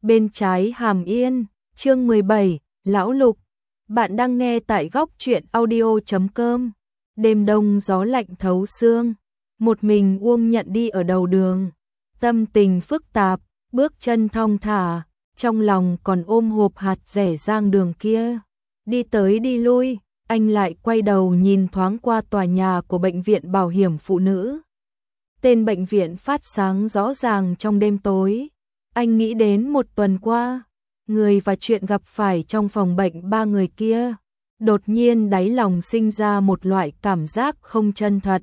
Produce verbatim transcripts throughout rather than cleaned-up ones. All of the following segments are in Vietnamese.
bên trái Hàm Yên, chương mười bảy, Lão Lục. Bạn đang nghe tại góc truyện audio chấm com. Đêm đông gió lạnh thấu xương, một mình Uông Nhận đi ở đầu đường, tâm tình phức tạp, bước chân thong thả, trong lòng còn ôm hộp hạt rẻ rang đường kia. Đi tới đi lui, anh lại quay đầu nhìn thoáng qua tòa nhà của bệnh viện bảo hiểm phụ nữ. Tên bệnh viện phát sáng rõ ràng trong đêm tối. Anh nghĩ đến một tuần qua, người và chuyện gặp phải trong phòng bệnh ba người kia. Đột nhiên đáy lòng sinh ra một loại cảm giác không chân thật.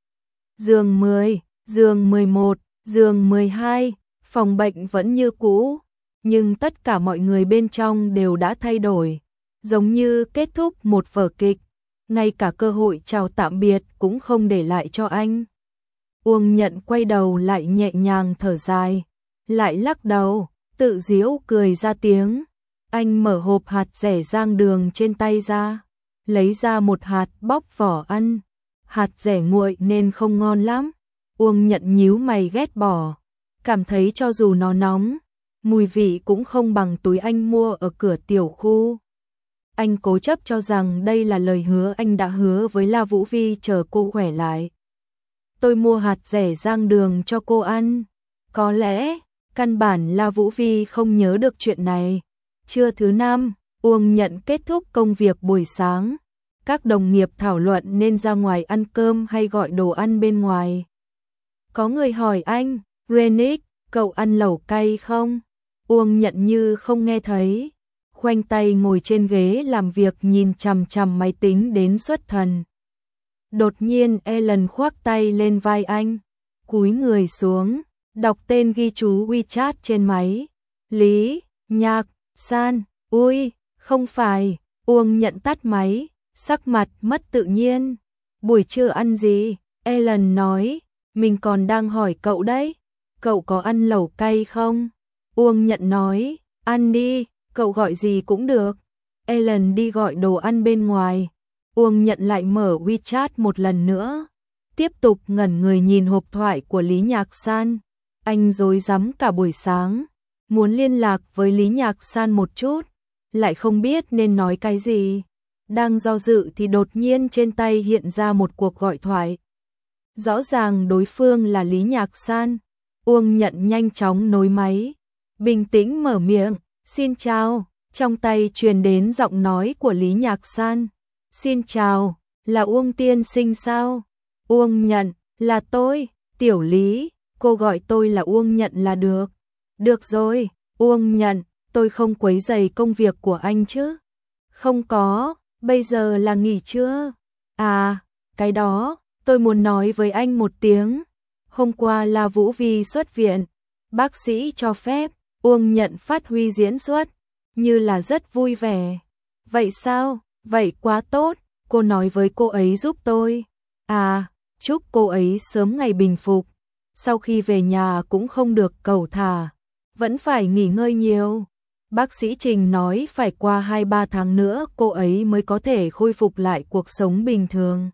Giường mười, giường mười một, giường mười hai, phòng bệnh vẫn như cũ, nhưng tất cả mọi người bên trong đều đã thay đổi, giống như kết thúc một vở kịch, ngay cả cơ hội chào tạm biệt cũng không để lại cho anh. Uông Nhận quay đầu lại nhẹ nhàng thở dài, lại lắc đầu, tự giễu cười ra tiếng. Anh mở hộp hạt rẻ rang đường trên tay ra, lấy ra một hạt bóc vỏ ăn. Hạt rẻ nguội nên không ngon lắm. Uông Nhận nhíu mày ghét bỏ, cảm thấy cho dù nó nóng, mùi vị cũng không bằng túi anh mua ở cửa tiểu khu. Anh cố chấp cho rằng đây là lời hứa anh đã hứa với La Vũ Vi chờ cô khỏe lại. Tôi mua hạt rẻ rang đường cho cô ăn. Có lẽ, căn bản La Vũ Vi không nhớ được chuyện này. Trưa thứ năm, Uông Nhận kết thúc công việc buổi sáng. Các đồng nghiệp thảo luận nên ra ngoài ăn cơm hay gọi đồ ăn bên ngoài. Có người hỏi anh, Renick, cậu ăn lẩu cay không? Uông Nhận như không nghe thấy, khoanh tay ngồi trên ghế làm việc nhìn chằm chằm máy tính đến xuất thần. Đột nhiên Ellen khoác tay lên vai anh, cúi người xuống, đọc tên ghi chú WeChat trên máy. Lý Nhạc San. Ui, không phải. Uông Nhận tắt máy, sắc mặt mất tự nhiên. Buổi trưa ăn gì? Ellen nói, mình còn đang hỏi cậu đấy. Cậu có ăn lẩu cay không? Uông Nhận nói, ăn đi, cậu gọi gì cũng được. Ellen đi gọi đồ ăn bên ngoài. Uông Nhận lại mở WeChat một lần nữa, tiếp tục ngẩn người nhìn hộp thoại của Lý Nhạc San. Anh rối rắm cả buổi sáng, muốn liên lạc với Lý Nhạc San một chút, lại không biết nên nói cái gì. Đang do dự thì đột nhiên trên tay hiện ra một cuộc gọi thoại. Rõ ràng đối phương là Lý Nhạc San. Uông Nhận nhanh chóng nối máy, bình tĩnh mở miệng, xin chào. Trong tay truyền đến giọng nói của Lý Nhạc San. Xin chào, là Uông tiên sinh sao? Uông Nhận, là tôi, Tiểu Lý, cô gọi tôi là Uông Nhận là được. Được rồi, Uông Nhận, tôi không quấy rầy công việc của anh chứ? Không có, bây giờ là nghỉ trưa. À, cái đó, tôi muốn nói với anh một tiếng. Hôm qua La Vũ Vi xuất viện, bác sĩ cho phép Uông Nhận phát huy diễn xuất, như là rất vui vẻ. Vậy sao? Vậy quá tốt, cô nói với cô ấy giúp tôi. À, chúc cô ấy sớm ngày bình phục. Sau khi về nhà cũng không được cẩu thả, vẫn phải nghỉ ngơi nhiều. Bác sĩ Trình nói phải qua hai ba tháng nữa cô ấy mới có thể khôi phục lại cuộc sống bình thường.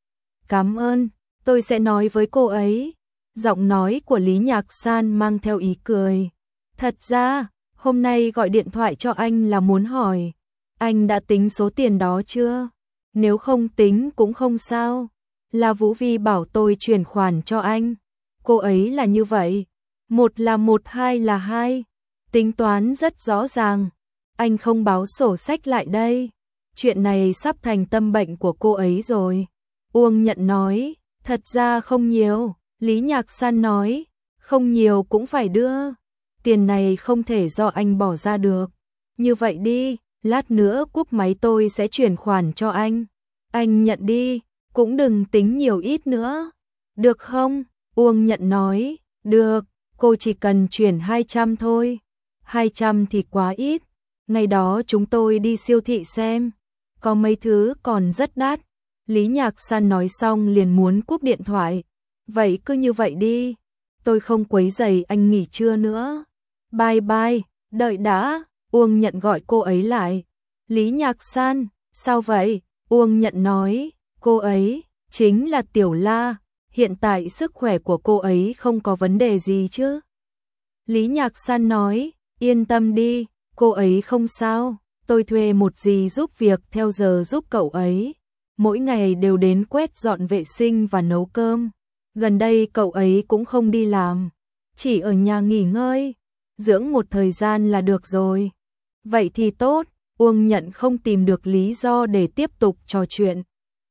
Cảm ơn, tôi sẽ nói với cô ấy. Giọng nói của Lý Nhạc San mang theo ý cười. Thật ra, hôm nay gọi điện thoại cho anh là muốn hỏi, anh đã tính số tiền đó chưa? Nếu không tính cũng không sao. La Vũ Vi bảo tôi chuyển khoản cho anh. Cô ấy là như vậy. Một là một, hai là hai. Tính toán rất rõ ràng. Anh không báo sổ sách lại đây. Chuyện này sắp thành tâm bệnh của cô ấy rồi. Uông Nhận nói, thật ra không nhiều. Lý Nhạc San nói, không nhiều cũng phải đưa. Tiền này không thể do anh bỏ ra được. Như vậy đi, lát nữa cúp máy tôi sẽ chuyển khoản cho anh. Anh nhận đi, cũng đừng tính nhiều ít nữa. Được không? Uông Nhận nói, được, cô chỉ cần chuyển hai trăm thôi. hai trăm thì quá ít. Ngày đó chúng tôi đi siêu thị xem, có mấy thứ còn rất đắt. Lý Nhạc San nói xong liền muốn cúp điện thoại. Vậy cứ như vậy đi, tôi không quấy rầy anh nghỉ trưa nữa. Bye bye, đợi đã. Uông Nhận gọi cô ấy lại. Lý Nhạc San, sao vậy? Uông Nhận nói, cô ấy chính là Tiểu La, hiện tại sức khỏe của cô ấy không có vấn đề gì chứ? Lý Nhạc San nói, Yên tâm đi, cô ấy không sao, tôi thuê một dì giúp việc theo giờ giúp cậu ấy. Mỗi ngày đều đến quét dọn vệ sinh và nấu cơm. Gần đây cậu ấy cũng không đi làm, chỉ ở nhà nghỉ ngơi, dưỡng một thời gian là được rồi. Vậy thì tốt, Uông Nhận không tìm được lý do để tiếp tục trò chuyện.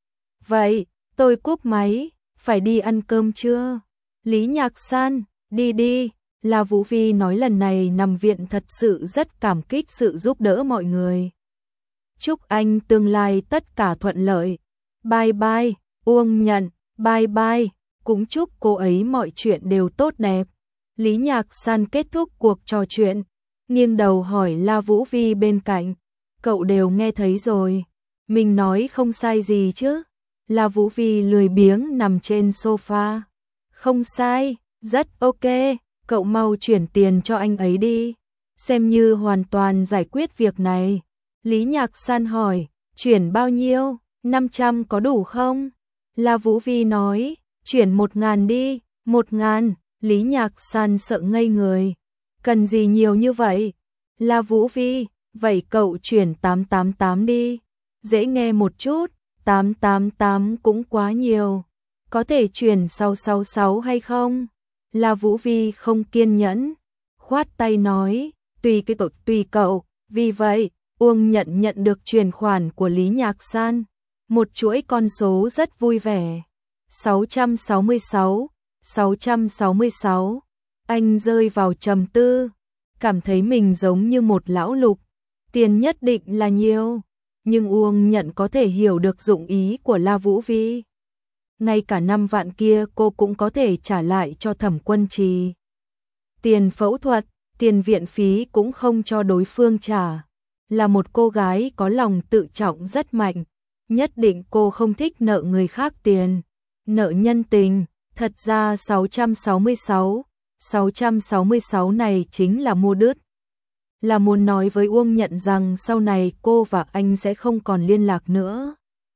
Vậy, tôi cúp máy, phải đi ăn cơm chưa? Lý Nhạc San, đi đi. La Vũ Vi nói lần này nằm viện thật sự rất cảm kích sự giúp đỡ mọi người. Chúc anh tương lai tất cả thuận lợi. Bye bye, Uông Nhận, bye bye, cũng chúc cô ấy mọi chuyện đều tốt đẹp. Lý Nhạc San kết thúc cuộc trò chuyện, nghiêng đầu hỏi La Vũ Vi bên cạnh, cậu đều nghe thấy rồi, mình nói không sai gì chứ? La Vũ Vi lười biếng nằm trên sofa. Không sai, rất ok, cậu mau chuyển tiền cho anh ấy đi, xem như hoàn toàn giải quyết việc này. Lý Nhạc San hỏi, chuyển bao nhiêu, năm trăm có đủ không? La Vũ Vi nói, chuyển một ngàn đi, một ngàn. Lý Nhạc San sợ ngây người, cần gì nhiều như vậy? La Vũ Vi, vậy cậu chuyển tám tám tám đi, dễ nghe một chút, tám tám tám cũng quá nhiều, có thể chuyển sáu sáu sáu hay không? La Vũ Vi không kiên nhẫn, khoát tay nói, tùy cái cậu, tùy cậu. Vì vậy, Uông Nhận nhận được chuyển khoản của Lý Nhạc San, một chuỗi con số rất vui vẻ. sáu trăm sáu mươi sáu, sáu trăm sáu mươi sáu. Anh rơi vào trầm tư, cảm thấy mình giống như một lão lục, tiền nhất định là nhiều, nhưng Uông Nhận có thể hiểu được dụng ý của La Vũ Vi. Ngay cả năm vạn kia cô cũng có thể trả lại cho Thẩm Quân Trì. Tiền phẫu thuật, tiền viện phí cũng không cho đối phương trả. Là một cô gái có lòng tự trọng rất mạnh, nhất định cô không thích nợ người khác tiền, nợ nhân tình. Thật ra sáu trăm sáu mươi sáu, sáu trăm sáu mươi sáu này chính là mua đứt. Là muốn nói với Uông Nhận rằng sau này cô và anh sẽ không còn liên lạc nữa.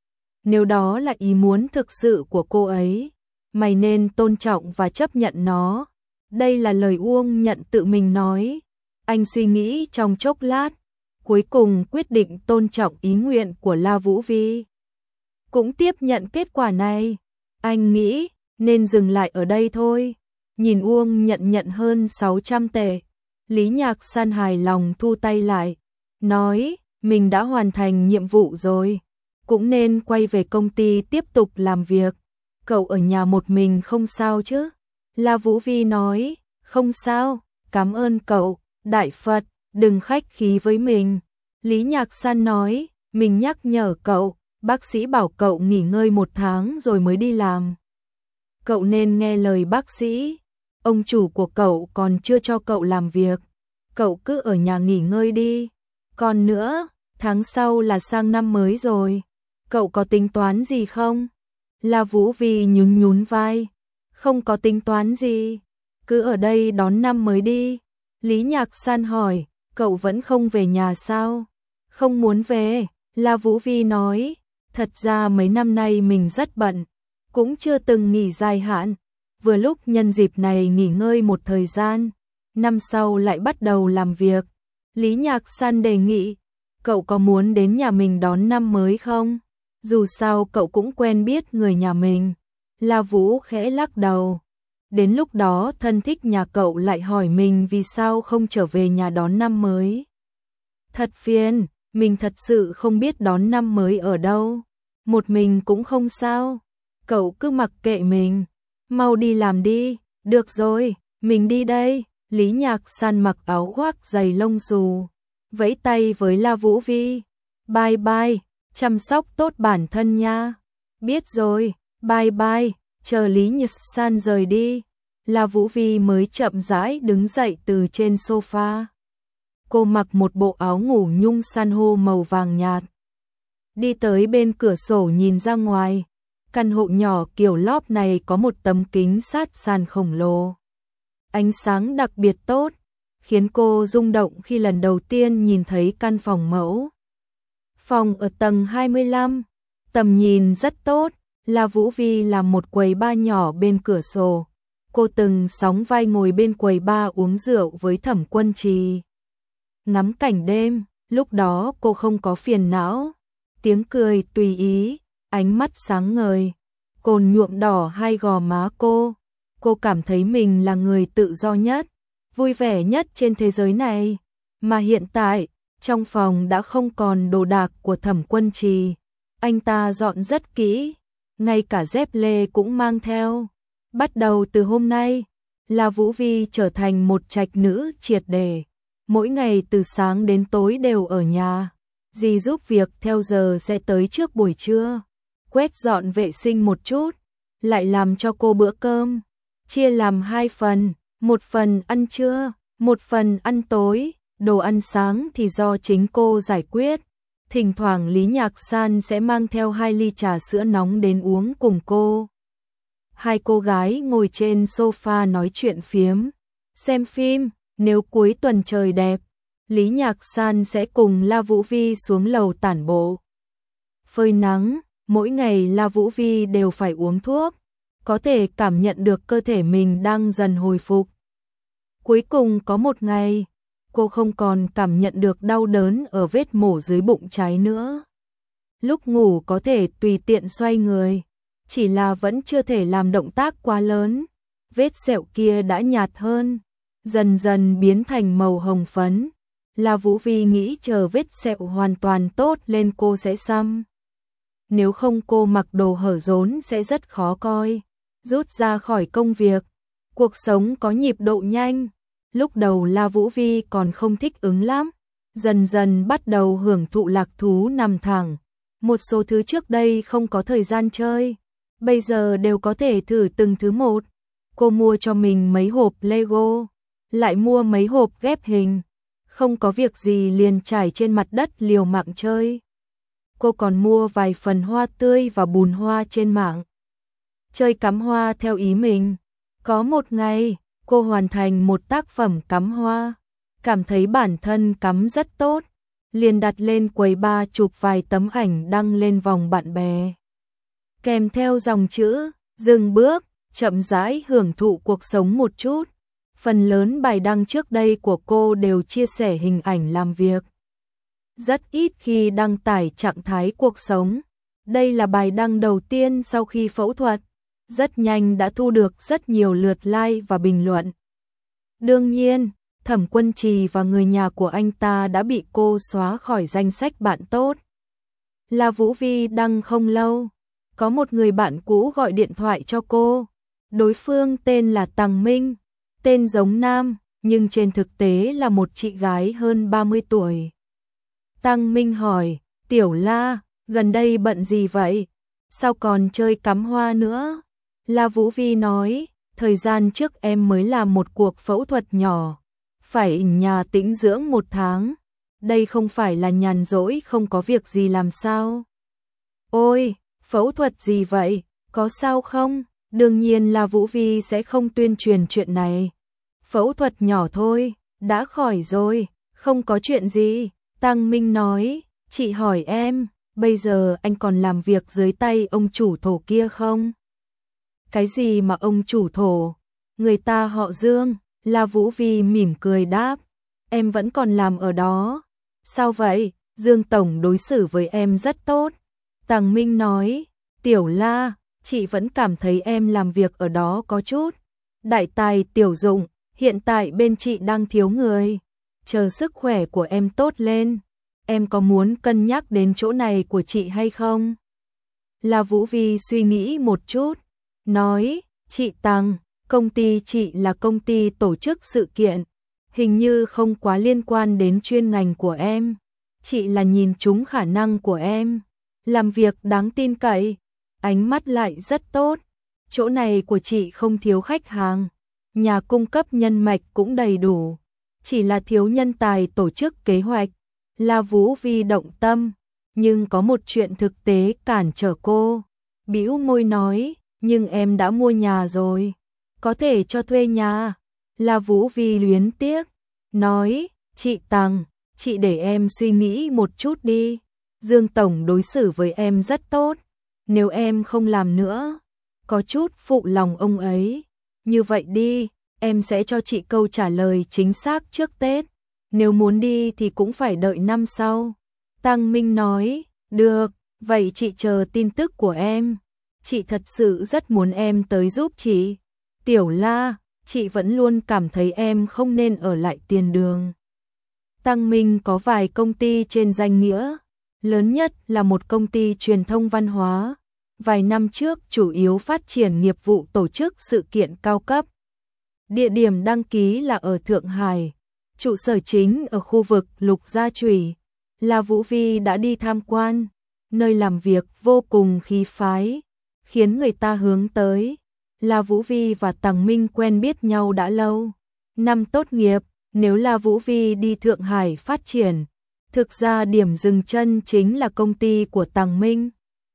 Nếu đó là ý muốn thực sự của cô ấy, mày nên tôn trọng và chấp nhận nó. Đây là lời Uông Nhận tự mình nói. Anh suy nghĩ trong chốc lát, cuối cùng quyết định tôn trọng ý nguyện của La Vũ Vi. Cũng tiếp nhận kết quả này, anh nghĩ nên dừng lại ở đây thôi. Nhìn Uông Nhận nhận hơn sáu trăm tệ, Lý Nhạc San hài lòng thu tay lại, nói mình đã hoàn thành nhiệm vụ rồi, cũng nên quay về công ty tiếp tục làm việc. Cậu ở nhà một mình không sao chứ? La Vũ Vi nói, không sao, cảm ơn cậu, Đại Phật, đừng khách khí với mình. Lý Nhạc San nói, mình nhắc nhở cậu, bác sĩ bảo cậu nghỉ ngơi một tháng rồi mới đi làm. Cậu nên nghe lời bác sĩ, ông chủ của cậu còn chưa cho cậu làm việc, cậu cứ ở nhà nghỉ ngơi đi. Còn nữa, tháng sau là sang năm mới rồi, cậu có tính toán gì không? La Vũ Vi nhún nhún vai, không có tính toán gì, cứ ở đây đón năm mới đi. Lý Nhạc San hỏi, cậu vẫn không về nhà sao? Không muốn về, La Vũ Vi nói, thật ra mấy năm nay mình rất bận, cũng chưa từng nghỉ dài hạn, vừa lúc nhân dịp này nghỉ ngơi một thời gian, năm sau lại bắt đầu làm việc. Lý Nhạc San đề nghị, cậu có muốn đến nhà mình đón năm mới không? Dù sao cậu cũng quen biết người nhà mình. La Vũ khẽ lắc đầu. Đến lúc đó thân thích nhà cậu lại hỏi mình vì sao không trở về nhà đón năm mới. Thật phiền, mình thật sự không biết đón năm mới ở đâu. Một mình cũng không sao. Cậu cứ mặc kệ mình. Mau đi làm đi. Được rồi, mình đi đây. Lý Nhạc San mặc áo khoác dày lông xù, vẫy tay với La Vũ Vi. Bye bye, chăm sóc tốt bản thân nha. Biết rồi, bye bye. Chờ Lý Nhạc San rời đi, La Vũ Vi mới chậm rãi đứng dậy từ trên sofa. Cô mặc một bộ áo ngủ nhung san hô màu vàng nhạt, đi tới bên cửa sổ nhìn ra ngoài. Căn hộ nhỏ kiểu lóp này có một tấm kính sát sàn khổng lồ. Ánh sáng đặc biệt tốt, khiến cô rung động khi lần đầu tiên nhìn thấy căn phòng mẫu. Phòng ở tầng hai mươi lăm, tầm nhìn rất tốt. La Vũ Vi làm một quầy bar nhỏ bên cửa sổ. Cô từng sóng vai ngồi bên quầy bar uống rượu với Thẩm Quân Trì. ngắm cảnh đêm, lúc đó cô không có phiền não, tiếng cười tùy ý, ánh mắt sáng ngời, cồn nhuộm đỏ hai gò má cô. Cô cảm thấy mình là người tự do nhất, vui vẻ nhất trên thế giới này. Mà hiện tại, trong phòng đã không còn đồ đạc của Thẩm Quân Trì. Anh ta dọn rất kỹ, ngay cả dép lê cũng mang theo. Bắt đầu từ hôm nay, La Vũ Vi trở thành một trạch nữ triệt để. Mỗi ngày từ sáng đến tối đều ở nhà. Dì giúp việc theo giờ sẽ tới trước buổi trưa, quét dọn vệ sinh một chút, lại làm cho cô bữa cơm. Chia làm hai phần, một phần ăn trưa, một phần ăn tối, đồ ăn sáng thì do chính cô giải quyết. Thỉnh thoảng Lý Nhạc San sẽ mang theo hai ly trà sữa nóng đến uống cùng cô. Hai cô gái ngồi trên sofa nói chuyện phiếm, xem phim. Nếu cuối tuần trời đẹp, Lý Nhạc San sẽ cùng La Vũ Vi xuống lầu tản bộ, phơi nắng. Mỗi ngày La Vũ Vi đều phải uống thuốc, có thể cảm nhận được cơ thể mình đang dần hồi phục. Cuối cùng có một ngày, cô không còn cảm nhận được đau đớn ở vết mổ dưới bụng trái nữa. Lúc ngủ có thể tùy tiện xoay người, chỉ là vẫn chưa thể làm động tác quá lớn. Vết sẹo kia đã nhạt hơn, dần dần biến thành màu hồng phấn. La Vũ Vi nghĩ chờ vết sẹo hoàn toàn tốt lên cô sẽ xăm. Nếu không cô mặc đồ hở rốn sẽ rất khó coi. Rút ra khỏi công việc, cuộc sống có nhịp độ nhanh. Lúc đầu La Vũ Vi còn không thích ứng lắm, dần dần bắt đầu hưởng thụ lạc thú nằm thẳng. Một số thứ trước đây không có thời gian chơi, bây giờ đều có thể thử từng thứ một. Cô mua cho mình mấy hộp Lego, lại mua mấy hộp ghép hình. Không có việc gì liền trải trên mặt đất liều mạng chơi. Cô còn mua vài phần hoa tươi và bùn hoa trên mạng, chơi cắm hoa theo ý mình. Có một ngày, cô hoàn thành một tác phẩm cắm hoa, cảm thấy bản thân cắm rất tốt, liền đặt lên quầy ba chụp vài tấm ảnh đăng lên vòng bạn bè. Kèm theo dòng chữ, dừng bước, chậm rãi hưởng thụ cuộc sống một chút. Phần lớn bài đăng trước đây của cô đều chia sẻ hình ảnh làm việc, rất ít khi đăng tải trạng thái cuộc sống. Đây là bài đăng đầu tiên sau khi phẫu thuật, rất nhanh đã thu được rất nhiều lượt like và bình luận. Đương nhiên, Thẩm Quân Trì và người nhà của anh ta đã bị cô xóa khỏi danh sách bạn tốt. La Vũ Vi đăng không lâu, có một người bạn cũ gọi điện thoại cho cô. Đối phương tên là Tằng Minh, tên giống nam, nhưng trên thực tế là một chị gái hơn ba mươi tuổi. Tằng Minh hỏi, Tiểu La, gần đây bận gì vậy? Sao còn chơi cắm hoa nữa? La Vũ Vi nói, thời gian trước em mới làm một cuộc phẫu thuật nhỏ, phải ở nhà tĩnh dưỡng một tháng. Đây không phải là nhàn rỗi không có việc gì làm sao? Ôi, phẫu thuật gì vậy? Có sao không? Đương nhiên là Vũ Vi sẽ không tuyên truyền chuyện này. Phẫu thuật nhỏ thôi, đã khỏi rồi, không có chuyện gì. Tằng Minh nói, chị hỏi em, bây giờ anh còn làm việc dưới tay ông chủ thổ kia không? Cái gì mà ông chủ thổ? Người ta họ Dương. La Vũ Vi mỉm cười đáp, em vẫn còn làm ở đó. Sao vậy? Dương tổng đối xử với em rất tốt. Tằng Minh nói, Tiểu La, chị vẫn cảm thấy em làm việc ở đó có chút đại tài tiểu dụng, hiện tại bên chị đang thiếu người. Chờ sức khỏe của em tốt lên, em có muốn cân nhắc đến chỗ này của chị hay không? La Vũ Vi suy nghĩ một chút, nói, chị Tằng, công ty chị là công ty tổ chức sự kiện, hình như không quá liên quan đến chuyên ngành của em. Chị là nhìn trúng khả năng của em, làm việc đáng tin cậy, ánh mắt lại rất tốt. Chỗ này của chị không thiếu khách hàng, nhà cung cấp nhân mạch cũng đầy đủ, chỉ là thiếu nhân tài tổ chức kế hoạch. La Vũ Vi động tâm, nhưng có một chuyện thực tế cản trở cô. Bĩu môi nói, nhưng em đã mua nhà rồi, có thể cho thuê nhà. La Vũ Vi luyến tiếc, nói, chị Tằng, chị để em suy nghĩ một chút đi. Dương tổng đối xử với em rất tốt, nếu em không làm nữa, có chút phụ lòng ông ấy. Như vậy đi, em sẽ cho chị câu trả lời chính xác trước Tết. nếu muốn đi thì cũng phải đợi năm sau. Tăng Minh nói, được, vậy chị chờ tin tức của em. Chị thật sự rất muốn em tới giúp chị. Tiểu La, chị vẫn luôn cảm thấy em không nên ở lại Tiền Đường. Tăng Minh có vài công ty trên danh nghĩa, lớn nhất là một công ty truyền thông văn hóa. Vài năm trước chủ yếu phát triển nghiệp vụ tổ chức sự kiện cao cấp. Địa điểm đăng ký là ở Thượng Hải, trụ sở chính ở khu vực Lục Gia Chủy. La Vũ Vi đã đi tham quan, nơi làm việc vô cùng khí phái, khiến người ta hướng tới. La Vũ Vi và Tằng Minh quen biết nhau đã lâu. Năm tốt nghiệp, nếu La Vũ Vi đi Thượng Hải phát triển, thực ra điểm dừng chân chính là công ty của Tằng Minh.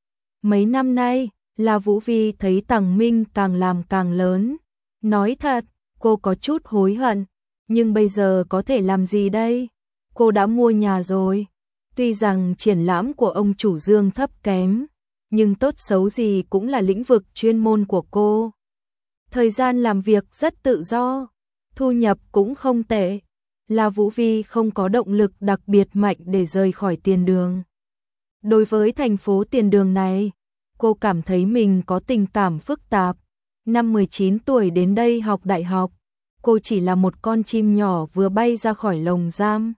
Mấy năm nay, La Vũ Vi thấy Tằng Minh càng làm càng lớn. Nói thật, cô có chút hối hận, nhưng bây giờ có thể làm gì đây? Cô đã mua nhà rồi. Tuy rằng triển lãm của ông chủ Dương thấp kém, nhưng tốt xấu gì cũng là lĩnh vực chuyên môn của cô. Thời gian làm việc rất tự do, thu nhập cũng không tệ. La Vũ Vi không có động lực đặc biệt mạnh để rời khỏi Tiền Đường. Đối với thành phố Tiền Đường này, cô cảm thấy mình có tình cảm phức tạp. Năm mười chín tuổi đến đây học đại học, cô chỉ là một con chim nhỏ vừa bay ra khỏi lồng giam.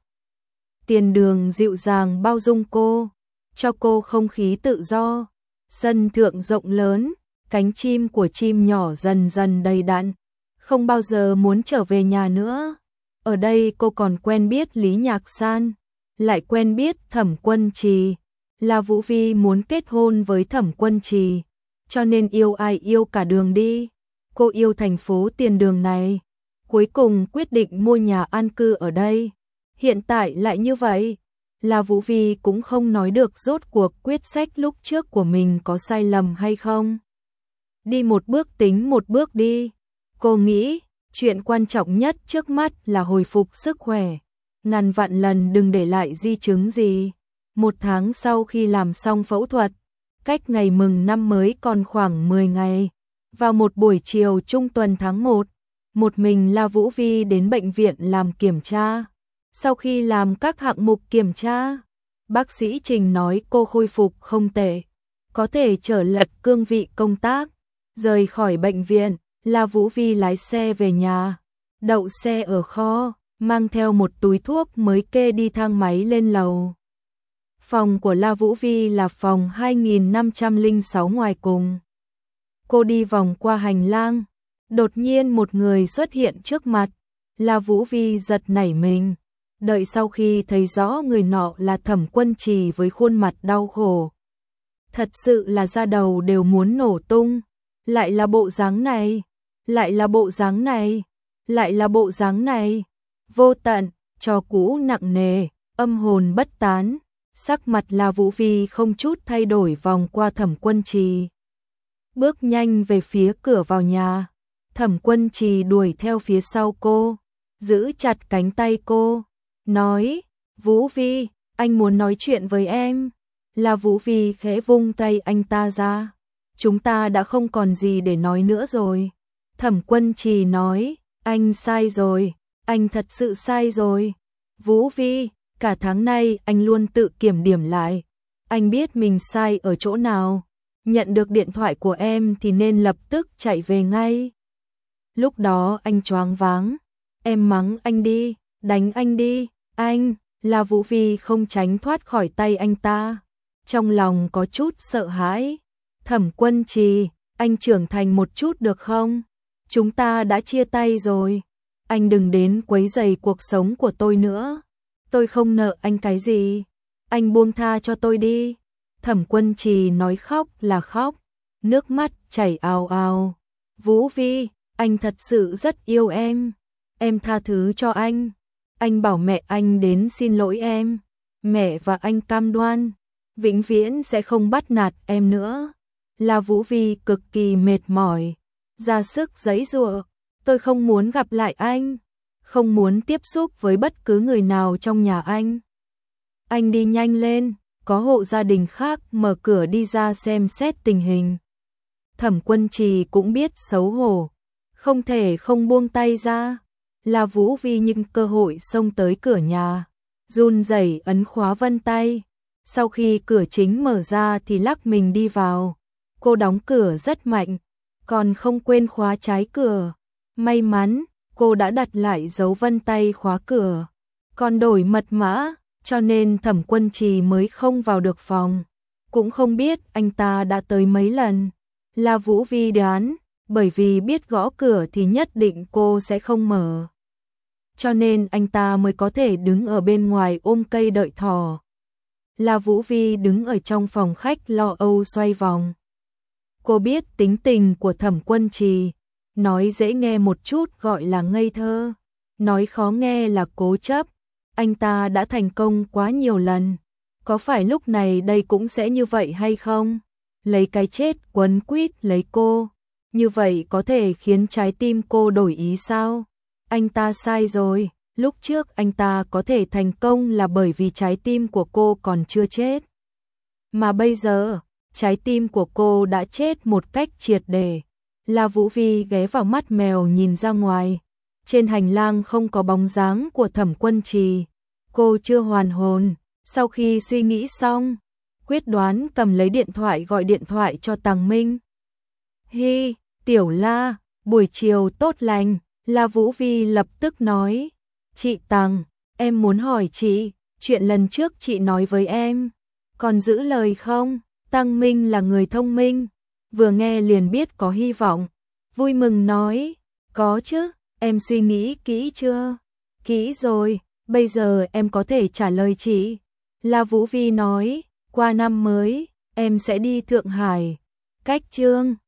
Tiền Đường dịu dàng bao dung cô, cho cô không khí tự do. Sân thượng rộng lớn, cánh chim của chim nhỏ dần dần đầy đặn, không bao giờ muốn trở về nhà nữa. Ở đây cô còn quen biết Lý Nhạc San, lại quen biết Thẩm Quân Trì. La Vũ Vi muốn kết hôn với Thẩm Quân Trì, cho nên yêu ai yêu cả đường đi. Cô yêu thành phố Tiền Đường này, cuối cùng quyết định mua nhà an cư ở đây. Hiện tại lại như vậy, La Vũ Vi cũng không nói được rốt cuộc quyết sách lúc trước của mình có sai lầm hay không. Đi một bước tính một bước đi. Cô nghĩ, chuyện quan trọng nhất trước mắt là hồi phục sức khỏe. Ngàn vạn lần đừng để lại di chứng gì. Một tháng sau khi làm xong phẫu thuật, cách ngày mừng năm mới còn khoảng mười ngày. Vào một buổi chiều trung tuần tháng một, một mình La Vũ Vi đến bệnh viện làm kiểm tra. Sau khi làm các hạng mục kiểm tra, bác sĩ Trình nói cô khôi phục không tệ, có thể trở lại cương vị công tác. Rời khỏi bệnh viện, La Vũ Vi lái xe về nhà, đậu xe ở kho, mang theo một túi thuốc mới kê đi thang máy lên lầu. Phòng của La Vũ Vi là phòng hai nghìn năm trăm lẻ sáu ngoài cùng. Cô đi vòng qua hành lang, đột nhiên một người xuất hiện trước mặt. La Vũ Vi giật nảy mình, đợi sau khi thấy rõ người nọ là Thẩm Quân Trì với khuôn mặt đau khổ. Thật sự là da đầu đều muốn nổ tung, lại là bộ dáng này, lại là bộ dáng này, lại là bộ dáng này. Vô tận, trò cũ nặng nề, âm hồn bất tán. Sắc mặt La Vũ Vi không chút thay đổi vòng qua Thẩm Quân Trì, bước nhanh về phía cửa vào nhà. Thẩm Quân Trì đuổi theo phía sau cô, giữ chặt cánh tay cô, nói, Vũ Vi, anh muốn nói chuyện với em. La Vũ Vi khẽ vung tay anh ta ra, chúng ta đã không còn gì để nói nữa rồi. Thẩm Quân Trì nói, anh sai rồi, anh thật sự sai rồi. Vũ Vi, cả tháng nay anh luôn tự kiểm điểm lại, anh biết mình sai ở chỗ nào. Nhận được điện thoại của em thì nên lập tức chạy về ngay. Lúc đó anh choáng váng, em mắng anh đi, đánh anh đi, anh. La Vũ Vi không tránh thoát khỏi tay anh ta, trong lòng có chút sợ hãi. Thẩm Quân Trì, anh trưởng thành một chút được không? Chúng ta đã chia tay rồi, anh đừng đến quấy rầy cuộc sống của tôi nữa. Tôi không nợ anh cái gì, anh buông tha cho tôi đi. Thẩm Quân Trì nói khóc là khóc, nước mắt chảy ào ào. Vũ Vi, anh thật sự rất yêu em, em tha thứ cho anh. Anh bảo mẹ anh đến xin lỗi em, mẹ và anh cam đoan vĩnh viễn sẽ không bắt nạt em nữa. La Vũ Vi cực kỳ mệt mỏi, ra sức giãy giụa, tôi không muốn gặp lại anh, không muốn tiếp xúc với bất cứ người nào trong nhà anh. Anh đi nhanh lên, có hộ gia đình khác mở cửa đi ra xem xét tình hình. Thẩm Quân Trì cũng biết xấu hổ, không thể không buông tay ra. là Vũ Vi nhưng cơ hội xông tới cửa nhà, run rẩy ấn khóa vân tay. Sau khi cửa chính mở ra thì lắc mình đi vào. Cô đóng cửa rất mạnh, còn không quên khóa trái cửa. May mắn, cô đã đặt lại dấu vân tay khóa cửa, còn đổi mật mã, cho nên Thẩm Quân Trì mới không vào được phòng. Cũng không biết anh ta đã tới mấy lần. Là Vũ Vi đoán, bởi vì biết gõ cửa thì nhất định cô sẽ không mở. Cho nên anh ta mới có thể đứng ở bên ngoài ôm cây đợi thỏ. Là Vũ Vi đứng ở trong phòng khách lo âu xoay vòng. Cô biết tính tình của Thẩm Quân Trì, nói dễ nghe một chút gọi là ngây thơ, nói khó nghe là cố chấp. Anh ta đã thành công quá nhiều lần, có phải lúc này đây cũng sẽ như vậy hay không? Lấy cái chết quấn quýt lấy cô, như vậy có thể khiến trái tim cô đổi ý sao? Anh ta sai rồi, lúc trước anh ta có thể thành công là bởi vì trái tim của cô còn chưa chết. Mà bây giờ, trái tim của cô đã chết một cách triệt để. Là Vũ Vi ghé vào mắt mèo nhìn ra ngoài. Trên hành lang không có bóng dáng của Thẩm Quân Trì. Cô chưa hoàn hồn. Sau khi suy nghĩ xong, quyết đoán cầm lấy điện thoại gọi điện thoại cho Tằng Minh. Hi, Tiểu La, buổi chiều tốt lành. Là Vũ Vi lập tức nói. Chị Tằng, em muốn hỏi chị, chuyện lần trước chị nói với em, còn giữ lời không? Tằng Minh là người thông minh, vừa nghe liền biết có hy vọng, vui mừng nói, có chứ, em suy nghĩ kỹ chưa? Kỹ rồi, bây giờ em có thể trả lời chị. Là Vũ Vi nói, qua năm mới, em sẽ đi Thượng Hải, cách Chương